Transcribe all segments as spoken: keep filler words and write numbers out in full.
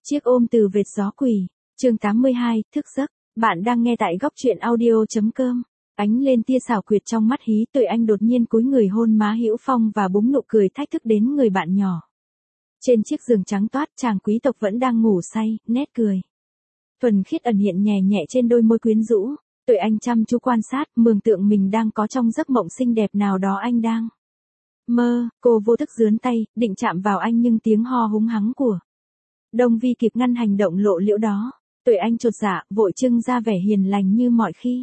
Chiếc ôm từ vệt gió quỷ, chương tám mươi hai, thức giấc. Bạn đang nghe tại góc truyện audio.com. Ánh lên tia xảo quyệt trong mắt Hí Tuệ Anh đột nhiên cúi người hôn má Hữu Phong và búng nụ cười thách thức đến người bạn nhỏ. Trên chiếc giường trắng toát, chàng quý tộc vẫn đang ngủ say, nét cười thuần khiết ẩn hiện nhẹ nhẹ trên đôi môi quyến rũ. Tuệ Anh chăm chú quan sát, mường tượng mình đang có trong giấc mộng xinh đẹp nào đó anh đang mơ. Cô vô thức giương tay, định chạm vào anh nhưng tiếng ho húng hắng của Đông Vi kịp ngăn hành động lộ liễu đó. Tuệ Anh chột dạ, vội trưng ra vẻ hiền lành như mọi khi.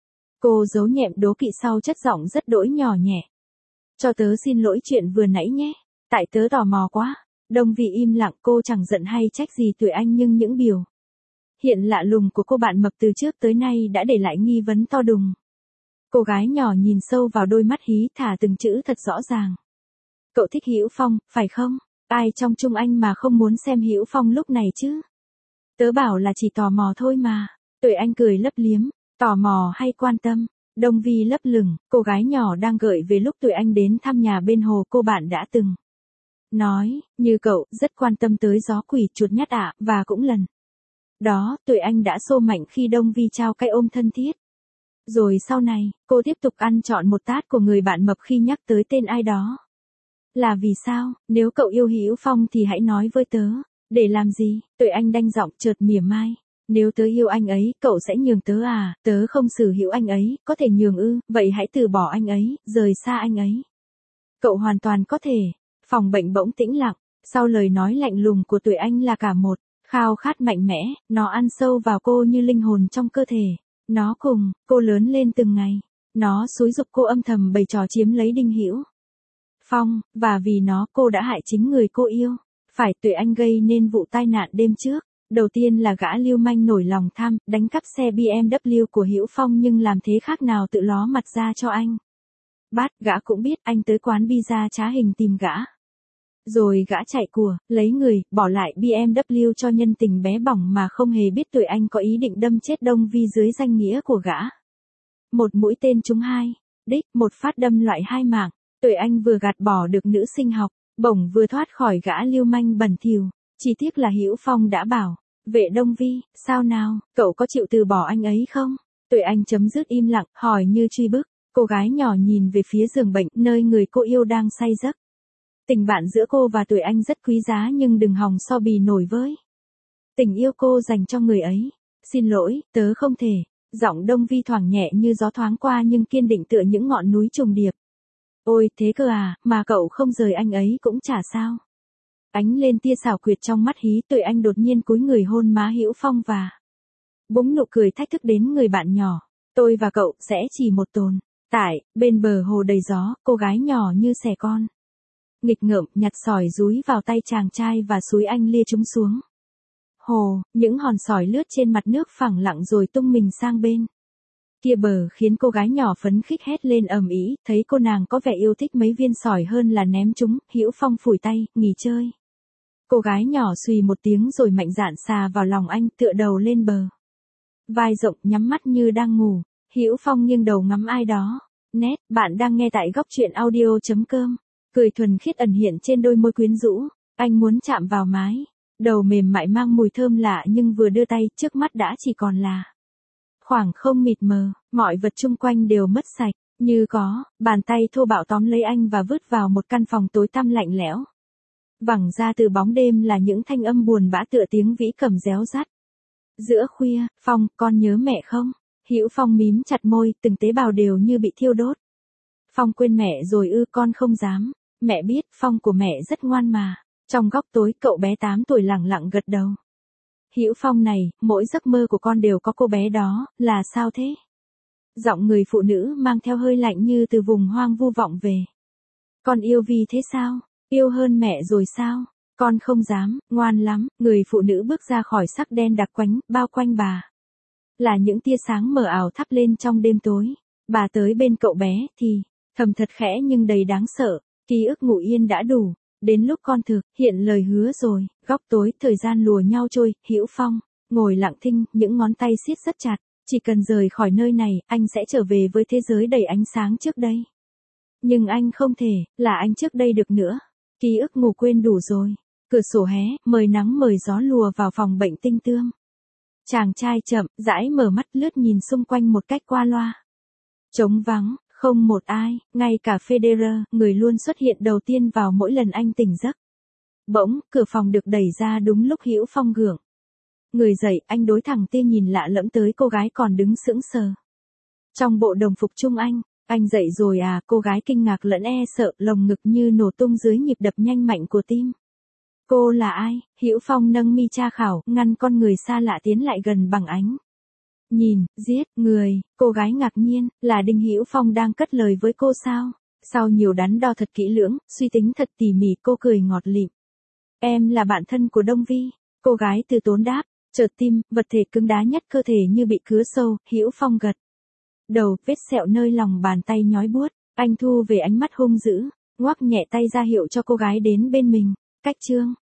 Cô giấu nhẹm đố kỵ sau chất giọng rất đỗi nhỏ nhẹ. Cho tớ xin lỗi chuyện vừa nãy nhé. Tại tớ tò mò quá. Đông Vi im lặng, cô chẳng giận hay trách gì Tuệ Anh nhưng những biểu hiện lạ lùng của cô bạn mập từ trước tới nay đã để lại nghi vấn to đùng. Cô gái nhỏ nhìn sâu vào đôi mắt Hí, thả từng chữ thật rõ ràng. Cậu thích Hữu Phong, phải không? Ai trong chúng anh mà không muốn xem Hữu Phong lúc này chứ? Tớ bảo là chỉ tò mò thôi mà. Tuệ Anh cười lấp liếm. Tò mò hay quan tâm? Đông Vi lấp lửng, cô gái nhỏ đang gợi về lúc Tuệ Anh đến thăm nhà bên hồ cô bạn đã từng nói, như cậu, rất quan tâm tới gió quỷ chuột nhắt ạ, và cũng lần đó, Tuệ Anh đã xô mạnh khi Đông Vi trao cái ôm thân thiết. Rồi sau này, cô tiếp tục ăn trọn một tát của người bạn mập khi nhắc tới tên ai đó. Là vì sao? Nếu cậu yêu Hữu Phong thì hãy nói với tớ. Để làm gì? Tuệ Anh đanh giọng chợt mỉa mai. Nếu tớ yêu anh ấy, cậu sẽ nhường tớ à? Tớ không xử hữu anh ấy, có thể nhường ư? Vậy hãy từ bỏ anh ấy, rời xa anh ấy. Cậu hoàn toàn có thể. Phòng bệnh bỗng tĩnh lặng. Sau lời nói lạnh lùng của Tuệ Anh là cả một khao khát mạnh mẽ, nó ăn sâu vào cô như linh hồn trong cơ thể. Nó cùng cô lớn lên từng ngày. Nó xúi giục cô âm thầm bày trò chiếm lấy Đinh Hữu Phong, và vì nó cô đã hại chính người cô yêu. Phải, Tuệ Anh gây nên vụ tai nạn đêm trước. Đầu tiên là gã lưu manh nổi lòng tham, đánh cắp xe bê em vê của Hữu Phong nhưng làm thế khác nào tự ló mặt ra cho anh. Bát, gã cũng biết anh tới quán pizza trá hình tìm gã. Rồi gã chạy của, lấy người, bỏ lại bê em vê cho nhân tình bé bỏng mà không hề biết Tuệ Anh có ý định đâm chết Đông Vi dưới danh nghĩa của gã. Một mũi tên trúng hai đích, một phát đâm loại hai mạng. Tuệ Anh vừa gạt bỏ được nữ sinh học, bổng vừa thoát khỏi gã lưu manh bẩn thỉu. Chỉ tiếc là Hữu Phong đã bảo vệ Đông Vi, sao nào, cậu có chịu từ bỏ anh ấy không? Tuệ Anh chấm dứt im lặng, hỏi như truy bức. Cô gái nhỏ nhìn về phía giường bệnh, nơi người cô yêu đang say giấc. Tình bạn giữa cô và Tuệ Anh rất quý giá nhưng đừng hòng so bì nổi với tình yêu cô dành cho người ấy. Xin lỗi, tớ không thể. Giọng Đông Vi thoảng nhẹ như gió thoáng qua nhưng kiên định tựa những ngọn núi trùng điệp. Ôi, thế cơ à, mà cậu không rời anh ấy cũng chả sao. Ánh lên tia xảo quyệt trong mắt Hí, Tuệ Anh đột nhiên cúi người hôn má Hữu Phong và búng nụ cười thách thức đến người bạn nhỏ. Tôi và cậu sẽ chỉ một tồn tại bên bờ hồ đầy gió. Cô gái nhỏ như xẻ con nghịch ngợm nhặt sỏi dúi vào tay chàng trai và xúi anh lia chúng xuống hồ. Những hòn sỏi lướt trên mặt nước phẳng lặng rồi tung mình sang bên kia bờ, khiến cô gái nhỏ phấn khích hét lên ầm ĩ. Thấy cô nàng có vẻ yêu thích mấy viên sỏi hơn là ném chúng, Hữu Phong phủi tay, nghỉ chơi. Cô gái nhỏ xùy một tiếng rồi mạnh dạn xà vào lòng anh, tựa đầu lên bờ vai rộng, nhắm mắt như đang ngủ. Hữu Phong nghiêng đầu ngắm ai đó. Nét, bạn đang nghe tại góc truyện audio.com. Cười thuần khiết ẩn hiện trên đôi môi quyến rũ. Anh muốn chạm vào mái đầu mềm mại mang mùi thơm lạ nhưng vừa đưa tay, trước mắt đã chỉ còn là khoảng không mịt mờ. Mọi vật chung quanh đều mất sạch. Như có bàn tay thô bạo tóm lấy anh và vứt vào một căn phòng tối tăm lạnh lẽo. Vẳng ra từ bóng đêm là những thanh âm buồn bã tựa tiếng vĩ cầm réo rắt. Giữa khuya, Phong, con nhớ mẹ không? Hữu Phong mím chặt môi, từng tế bào đều như bị thiêu đốt. Phong quên mẹ rồi ư? Con không dám. Mẹ biết, Phong của mẹ rất ngoan mà. Trong góc tối, cậu bé tám tuổi lẳng lặng gật đầu. Hữu Phong này, mỗi giấc mơ của con đều có cô bé đó, là sao thế? Giọng người phụ nữ mang theo hơi lạnh như từ vùng hoang vu vọng về. Con yêu Vi thế sao? Yêu hơn mẹ rồi sao? Con không dám, ngoan lắm. Người phụ nữ bước ra khỏi sắc đen đặc quánh, bao quanh bà là những tia sáng mờ ảo thắp lên trong đêm tối. Bà tới bên cậu bé thì thầm thật khẽ nhưng đầy đáng sợ. Ký ức ngủ yên đã đủ. Đến lúc con thực hiện lời hứa rồi. Góc tối, thời gian lùa nhau trôi. Hữu Phong ngồi lặng thinh, những ngón tay siết rất chặt. Chỉ cần rời khỏi nơi này, anh sẽ trở về với thế giới đầy ánh sáng trước đây. Nhưng anh không thể là anh trước đây được nữa. Ký ức ngủ quên đủ rồi. Cửa sổ hé, mời nắng mời gió lùa vào phòng bệnh tinh tươm. Chàng trai chậm, rãi mở mắt lướt nhìn xung quanh một cách qua loa. Trống vắng, không một ai, ngay cả Federer, người luôn xuất hiện đầu tiên vào mỗi lần anh tỉnh giấc. Bỗng, cửa phòng được đẩy ra đúng lúc Hữu Phong gượng người dậy, anh đối thẳng tia nhìn lạ lẫm tới cô gái còn đứng sững sờ. Trong bộ đồng phục trung anh, anh dậy rồi à, cô gái kinh ngạc lẫn e sợ, lồng ngực như nổ tung dưới nhịp đập nhanh mạnh của tim. Cô là ai? Hữu Phong nâng mi tra khảo, ngăn con người xa lạ tiến lại gần bằng ánh nhìn, giết, người, cô gái ngạc nhiên, là Đinh Hữu Phong đang cất lời với cô sao? Sau nhiều đắn đo thật kỹ lưỡng, suy tính thật tỉ mỉ, cô cười ngọt lịm. Em là bạn thân của Đông Vi. Cô gái từ tốn đáp, chợt tim, vật thể cứng đá nhất cơ thể như bị cứa sâu. Hữu Phong gật đầu, vết sẹo nơi lòng bàn tay nhói buốt, anh thu về ánh mắt hung dữ, ngoắc nhẹ tay ra hiệu cho cô gái đến bên mình. Cách chương